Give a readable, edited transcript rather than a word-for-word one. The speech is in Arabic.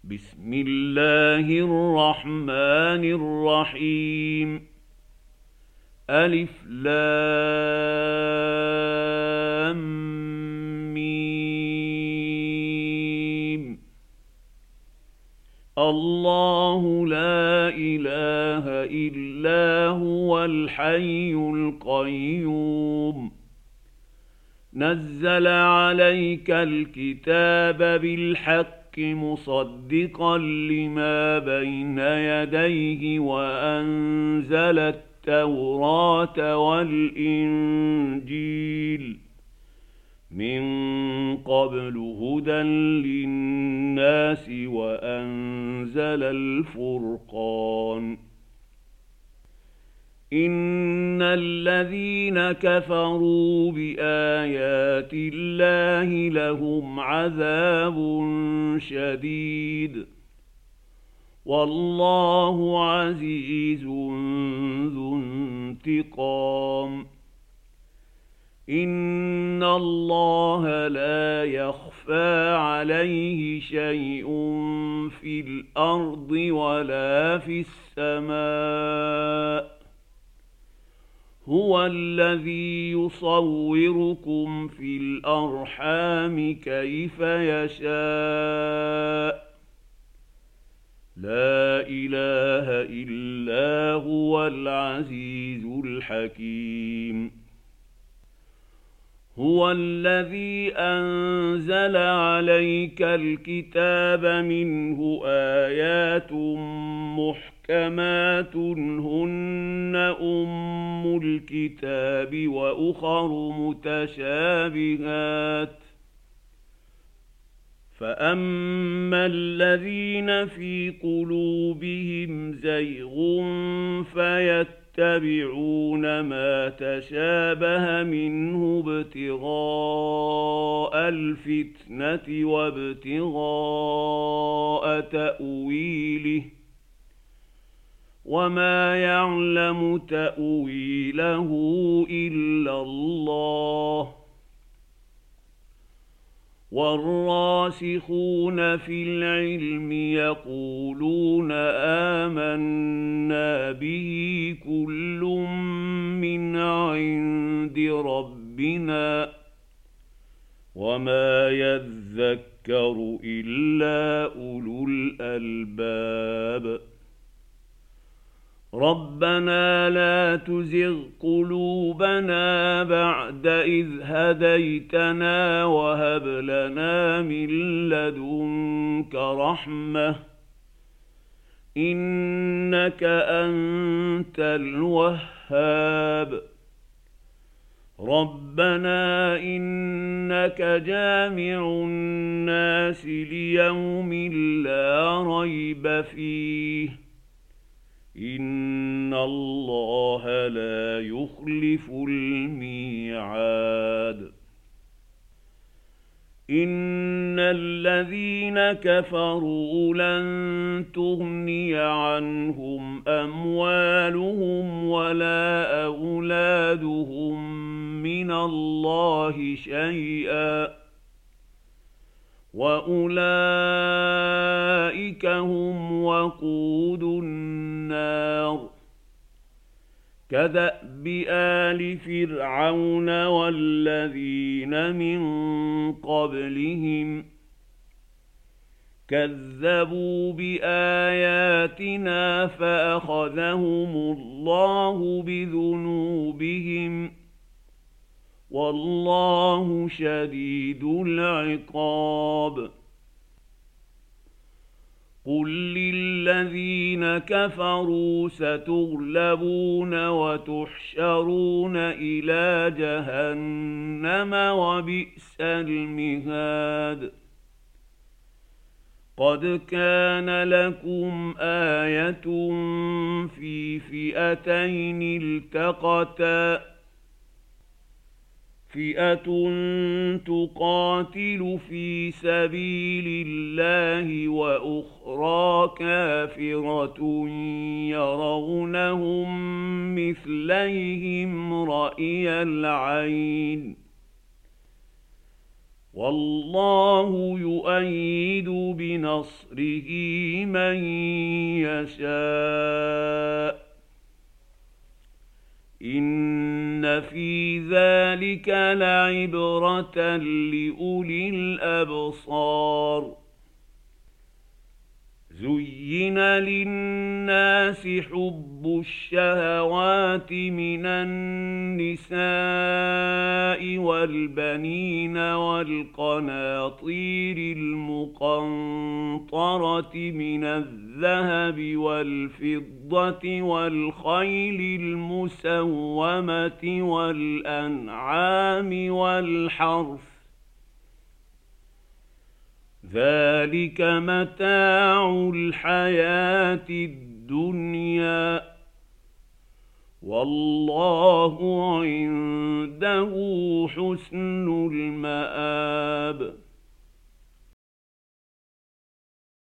بسم الله الرحمن الرحيم. ألف لام ميم. الله لا إله إلا هو الحي القيوم. نزل عليك الكتاب بالحق مصدقا لما بين يديه وأنزل التوراة والإنجيل من قبل هدى للناس وأنزل الفرقان. إن الذين كفروا بآيات الله لهم عذاب شديد والله عزيز ذو انتقام. إن الله لا يخفى عليه شيء في الأرض ولا في السماء. هو الذي يصوركم في الأرحام كيف يشاء. لا إله إلا هو العزيز الحكيم. هو الذي أنزل عليك الكتاب منه آيات محكمات هن أم الكتاب وأخر متشابهات. فأما الذين في قلوبهم زيغ فيتبعون ما تشابه منه ابتغاء الفتنة وابتغاء تأويله وما يعلم تأويله إلا الله. والراسخون في العلم يقولون آمنا به كل من عند ربنا وما يذكر إلا أولو الألباب. ربنا لا تزغ قلوبنا بعد إذ هديتنا وهب لنا من لدنك رحمة إنك أنت الوهاب. ربنا إنك جامع الناس ليوم لا ريب فيه إن الله لا يخلف الميعاد. إن الذين كفروا لن تغني عنهم أموالهم ولا أولادهم من الله شيئا وأولئك هم وقود النار. كدأب آل فرعون والذين من قبلهم كذبوا بآياتنا فأخذهم الله بذنوبهم والله شديد العقاب. قل للذين كفروا ستغلبون وتحشرون إلى جهنم وبئس المهاد. قد كان لكم آية في فئتين التقتا فئة تقاتل في سبيل الله وأخرى كافرة يرونهم مثليهم رأي العين والله يؤيد بنصره من يشاء إن في ذلك لعبرة لأولي الأبصار زين للناس حب الشهوات من النساء والبنين والقناطير المقنطرة من الذهب والفضة والخيل المسومة والأنعام والحرث ذلك متاع الحياة الدنيا والله عنده حسن المآب